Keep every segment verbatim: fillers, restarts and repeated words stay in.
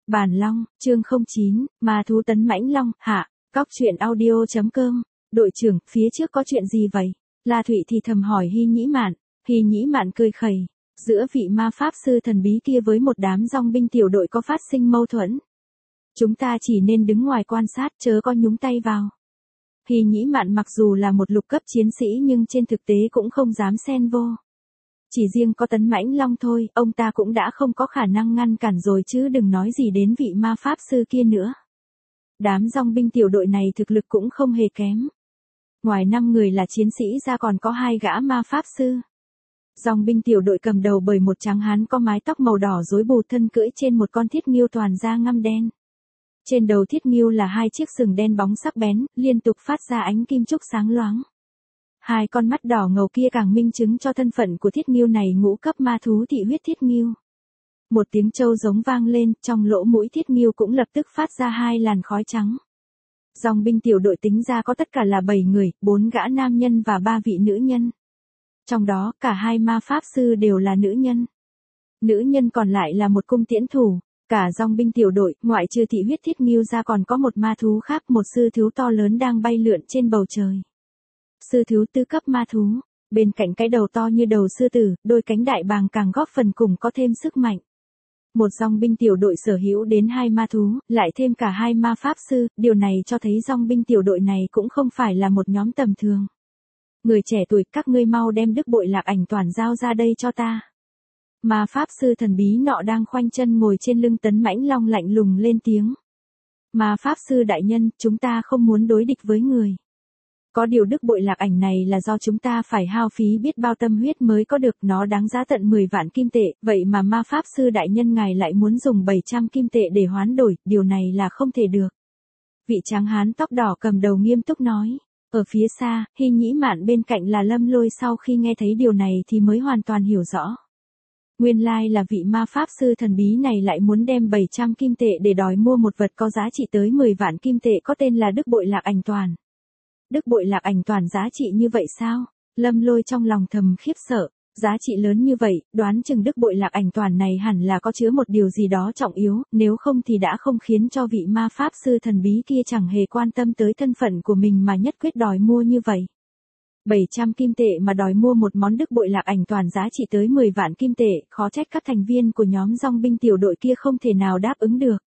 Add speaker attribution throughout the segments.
Speaker 1: Bản Long, chương không chín, Ma thú tấn mãnh long, hạ, cóc truyện audio.com, đội trưởng, phía trước có chuyện gì vậy? La Thụy thì thầm hỏi Hy Nhĩ Mạn, Hy Nhĩ Mạn cười khẩy, giữa vị ma pháp sư thần bí kia với một đám dòng binh tiểu đội có phát sinh mâu thuẫn. Chúng ta chỉ nên đứng ngoài quan sát chớ có nhúng tay vào. Hy Nhĩ Mạn mặc dù là một lục cấp chiến sĩ nhưng trên thực tế cũng không dám xen vô. Chỉ riêng có tấn mãnh long thôi, ông ta cũng đã không có khả năng ngăn cản rồi chứ đừng nói gì đến vị ma pháp sư kia nữa. Đám dòng binh tiểu đội này thực lực cũng không hề kém. Ngoài năm người là chiến sĩ ra còn có hai gã ma pháp sư. Dòng binh tiểu đội cầm đầu bởi một tráng hán có mái tóc màu đỏ rối bù, thân cưỡi trên một con thiết nghêu toàn da ngăm đen. Trên đầu thiết nghêu là hai chiếc sừng đen bóng sắc bén, liên tục phát ra ánh kim chúc sáng loáng. Hai con mắt đỏ ngầu kia càng minh chứng cho thân phận của thiết nghêu này, ngũ cấp ma thú thị huyết thiết nghêu. Một tiếng trâu giống vang lên, trong lỗ mũi thiết nghêu cũng lập tức phát ra hai làn khói trắng. Dòng binh tiểu đội tính ra có tất cả là bảy người, bốn gã nam nhân và ba vị nữ nhân. Trong đó, cả hai ma pháp sư đều là nữ nhân. Nữ nhân còn lại là một cung tiễn thủ. Cả dòng binh tiểu đội, ngoại trừ thị huyết thiết nghêu ra còn có một ma thú khác, một sư thú to lớn đang bay lượn trên bầu trời. Sư thú tư cấp ma thú, bên cạnh cái đầu to như đầu sư tử, đôi cánh đại bàng càng góp phần cùng có thêm sức mạnh. Một dòng binh tiểu đội sở hữu đến hai ma thú, lại thêm cả hai ma pháp sư, điều này cho thấy dòng binh tiểu đội này cũng không phải là một nhóm tầm thường. Người trẻ tuổi, các ngươi mau đem đức bội lạc ảnh toàn giao ra đây cho ta. Ma pháp sư thần bí nọ đang khoanh chân ngồi trên lưng tấn mãnh long lạnh lùng lên tiếng. Ma pháp sư đại nhân, chúng ta không muốn đối địch với người. Có điều đức bội lạc ảnh này là do chúng ta phải hao phí biết bao tâm huyết mới có được, nó đáng giá tận mười vạn kim tệ, vậy mà ma pháp sư đại nhân ngài lại muốn dùng bảy trăm kim tệ để hoán đổi, điều này là không thể được. Vị tráng hán tóc đỏ cầm đầu nghiêm túc nói. Ở phía xa, Hy Nhĩ Mạn bên cạnh là Lâm Lôi sau khi nghe thấy điều này thì mới hoàn toàn hiểu rõ. Nguyên lai là vị ma pháp sư thần bí này lại muốn đem bảy trăm kim tệ để đòi mua một vật có giá trị tới mười vạn kim tệ có tên là đức bội lạc ảnh toàn. Đức bội lạc ảnh toàn giá trị như vậy sao? Lâm Lôi trong lòng thầm khiếp sợ, giá trị lớn như vậy, đoán chừng đức bội lạc ảnh toàn này hẳn là có chứa một điều gì đó trọng yếu, nếu không thì đã không khiến cho vị ma pháp sư thần bí kia chẳng hề quan tâm tới thân phận của mình mà nhất quyết đòi mua như vậy. bảy trăm kim tệ mà đòi mua một món đức bội lạc ảnh toàn giá trị tới mười vạn kim tệ, khó trách các thành viên của nhóm dòng binh tiểu đội kia không thể nào đáp ứng được.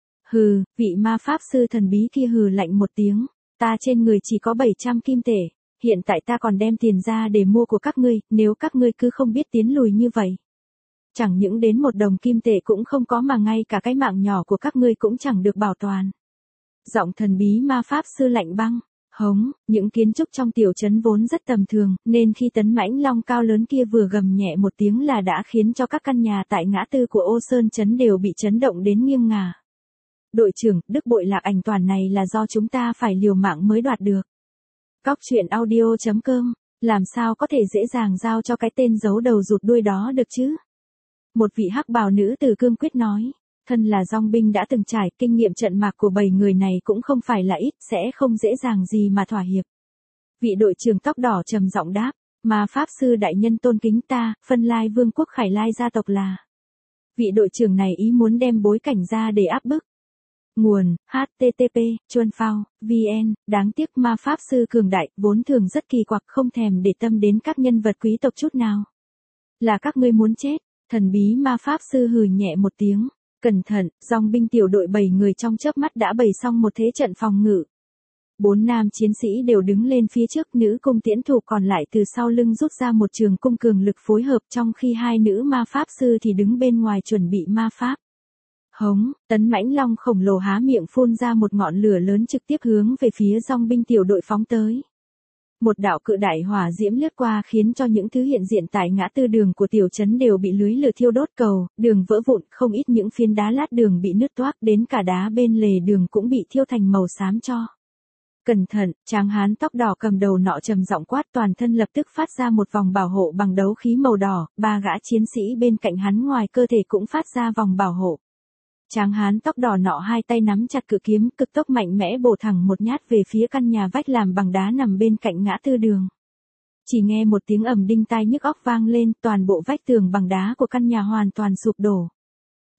Speaker 1: Hừ, vị ma pháp sư thần bí kia hừ lạnh một tiếng, ta trên người chỉ có bảy trăm kim tệ, hiện tại ta còn đem tiền ra để mua của các ngươi, nếu các ngươi cứ không biết tiến lùi như vậy. Chẳng những đến một đồng kim tệ cũng không có mà ngay cả cái mạng nhỏ của các ngươi cũng chẳng được bảo toàn. Giọng thần bí ma pháp sư lạnh băng. Hống, những kiến trúc trong tiểu trấn vốn rất tầm thường, nên khi tấn mãnh long cao lớn kia vừa gầm nhẹ một tiếng là đã khiến cho các căn nhà tại ngã tư của Ô Sơn trấn đều bị chấn động đến nghiêng ngả. Đội trưởng, đức bội lạc ảnh toàn này là do chúng ta phải liều mạng mới đoạt được. Cóc truyện audio.com, làm sao có thể dễ dàng giao cho cái tên giấu đầu rụt đuôi đó được chứ? Một vị hắc bào nữ tử cương quyết nói. Thân là dòng binh đã từng trải, kinh nghiệm trận mạc của bảy người này cũng không phải là ít, sẽ không dễ dàng gì mà thỏa hiệp. Vị đội trưởng tóc đỏ trầm giọng đáp, mà pháp sư đại nhân tôn kính ta, Phân Lai Vương quốc Khải Lai gia tộc là. Vị đội trưởng này ý muốn đem bối cảnh ra để áp bức. Nguồn, H T T P, chuan phao, V N, đáng tiếc ma pháp sư cường đại, vốn thường rất kỳ quặc, không thèm để tâm đến các nhân vật quý tộc chút nào. Là các ngươi muốn chết, thần bí ma pháp sư hừ nhẹ một tiếng. Cẩn thận, dòng binh tiểu đội bảy người trong chớp mắt đã bày xong một thế trận phòng ngự. Bốn nam chiến sĩ đều đứng lên phía trước, nữ cung tiễn thủ còn lại từ sau lưng rút ra một trường cung cường lực phối hợp, trong khi hai nữ ma pháp sư thì đứng bên ngoài chuẩn bị ma pháp. Hống, tấn mãnh long khổng lồ há miệng phun ra một ngọn lửa lớn trực tiếp hướng về phía dòng binh tiểu đội phóng tới. Một đạo cự đại hỏa diễm lướt qua khiến cho những thứ hiện diện tại ngã tư đường của tiểu trấn đều bị lưới lửa thiêu đốt cầu, đường vỡ vụn, không ít những phiến đá lát đường bị nứt toác, đến cả đá bên lề đường cũng bị thiêu thành màu xám cho. Cẩn thận, tráng hán tóc đỏ cầm đầu nọ trầm giọng quát, toàn thân lập tức phát ra một vòng bảo hộ bằng đấu khí màu đỏ, ba gã chiến sĩ bên cạnh hắn ngoài cơ thể cũng phát ra vòng bảo hộ. Tráng hán tóc đỏ nọ hai tay nắm chặt cự kiếm, cực tốc mạnh mẽ bổ thẳng một nhát về phía căn nhà vách làm bằng đá nằm bên cạnh ngã tư đường. Chỉ nghe một tiếng ầm đinh tai nhức óc vang lên, toàn bộ vách tường bằng đá của căn nhà hoàn toàn sụp đổ.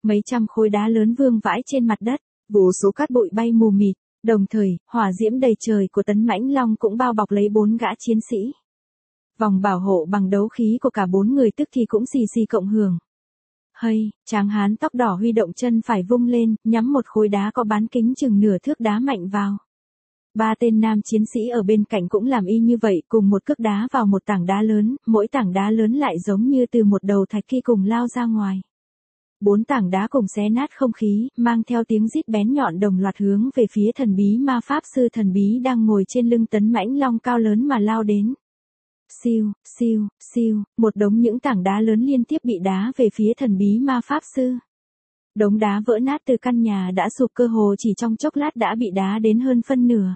Speaker 1: Mấy trăm khối đá lớn vương vãi trên mặt đất, vô số cát bụi bay mù mịt, đồng thời, hỏa diễm đầy trời của Tấn Mãnh Long cũng bao bọc lấy bốn gã chiến sĩ. Vòng bảo hộ bằng đấu khí của cả bốn người tức thì cũng xì xì cộng hưởng. Hây, tráng hán tóc đỏ huy động chân phải vung lên, nhắm một khối đá có bán kính chừng nửa thước đá mạnh vào. Ba tên nam chiến sĩ ở bên cạnh cũng làm y như vậy, cùng một cước đá vào một tảng đá lớn, mỗi tảng đá lớn lại giống như từ một đầu thạch kỳ cùng lao ra ngoài. Bốn tảng đá cùng xé nát không khí, mang theo tiếng rít bén nhọn đồng loạt hướng về phía thần bí ma pháp sư thần bí đang ngồi trên lưng Tấn Mãnh Long cao lớn mà lao đến. Siêu, siêu, siêu, một đống những tảng đá lớn liên tiếp bị đá về phía thần bí ma pháp sư. Đống đá vỡ nát từ căn nhà đã sụp cơ hồ chỉ trong chốc lát đã bị đá đến hơn phân nửa.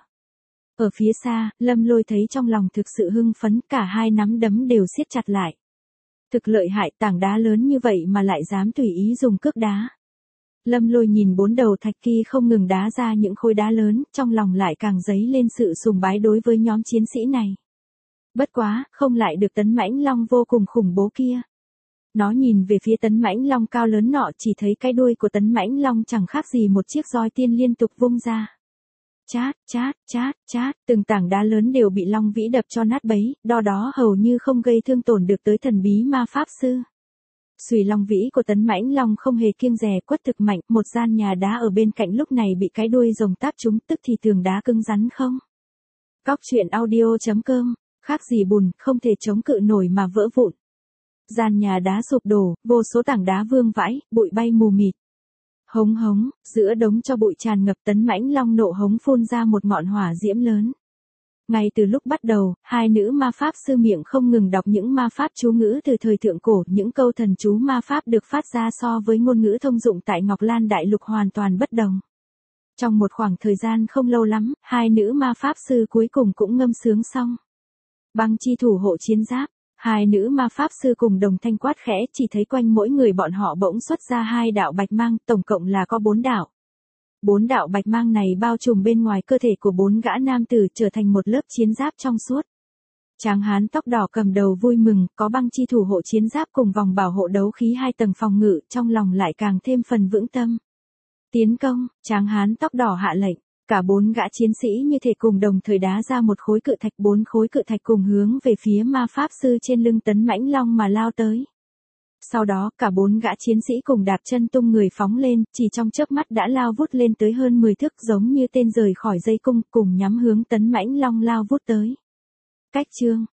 Speaker 1: Ở phía xa, Lâm Lôi thấy trong lòng thực sự hưng phấn, cả hai nắm đấm đều siết chặt lại. Thực lợi hại, tảng đá lớn như vậy mà lại dám tùy ý dùng cước đá. Lâm Lôi nhìn bốn đầu thạch kỳ không ngừng đá ra những khối đá lớn, trong lòng lại càng dấy lên sự sùng bái đối với nhóm chiến sĩ này. Bất quá, không lại được Tấn Mãnh Long vô cùng khủng bố kia. Nó nhìn về phía Tấn Mãnh Long cao lớn nọ, chỉ thấy cái đuôi của Tấn Mãnh Long chẳng khác gì một chiếc roi tiên liên tục vung ra. Chát, chát, chát, chát, từng tảng đá lớn đều bị Long Vĩ đập cho nát bấy, đo đó hầu như không gây thương tổn được tới thần bí ma pháp sư. Xùy Long Vĩ của Tấn Mãnh Long không hề kiêng dè quất thực mạnh, một gian nhà đá ở bên cạnh lúc này bị cái đuôi rồng táp trúng, tức thì tường đá cứng rắn không. Cóc truyện audio chấm com, khác gì bùn, không thể chống cự nổi mà vỡ vụn. Gian nhà đá sụp đổ, vô số tảng đá vương vãi, bụi bay mù mịt. Hống hống, giữa đống cho bụi tràn ngập, Tấn Mãnh Long nộ hống phun ra một ngọn hỏa diễm lớn. Ngay từ lúc bắt đầu, hai nữ ma pháp sư miệng không ngừng đọc những ma pháp chú ngữ từ thời thượng cổ, những câu thần chú ma pháp được phát ra so với ngôn ngữ thông dụng tại Ngọc Lan Đại Lục hoàn toàn bất đồng. Trong một khoảng thời gian không lâu lắm, hai nữ ma pháp sư cuối cùng cũng ngâm sướng xong. Băng chi thủ hộ chiến giáp, hai nữ ma pháp sư cùng đồng thanh quát khẽ, chỉ thấy quanh mỗi người bọn họ bỗng xuất ra hai đạo bạch mang, tổng cộng là có bốn đạo. Bốn đạo bạch mang này bao trùm bên ngoài cơ thể của bốn gã nam tử, trở thành một lớp chiến giáp trong suốt. Tráng hán tóc đỏ cầm đầu vui mừng, có băng chi thủ hộ chiến giáp cùng vòng bảo hộ đấu khí hai tầng phòng ngự, trong lòng lại càng thêm phần vững tâm. Tiến công, tráng hán tóc đỏ hạ lệnh. Cả bốn gã chiến sĩ như thể cùng đồng thời đá ra một khối cự thạch, bốn khối cự thạch cùng hướng về phía ma pháp sư trên lưng Tấn Mãnh Long mà lao tới. Sau đó, cả bốn gã chiến sĩ cùng đạp chân tung người phóng lên, chỉ trong chớp mắt đã lao vút lên tới hơn mười thước, giống như tên rời khỏi dây cung, cùng nhắm hướng Tấn Mãnh Long lao vút tới. Cách chương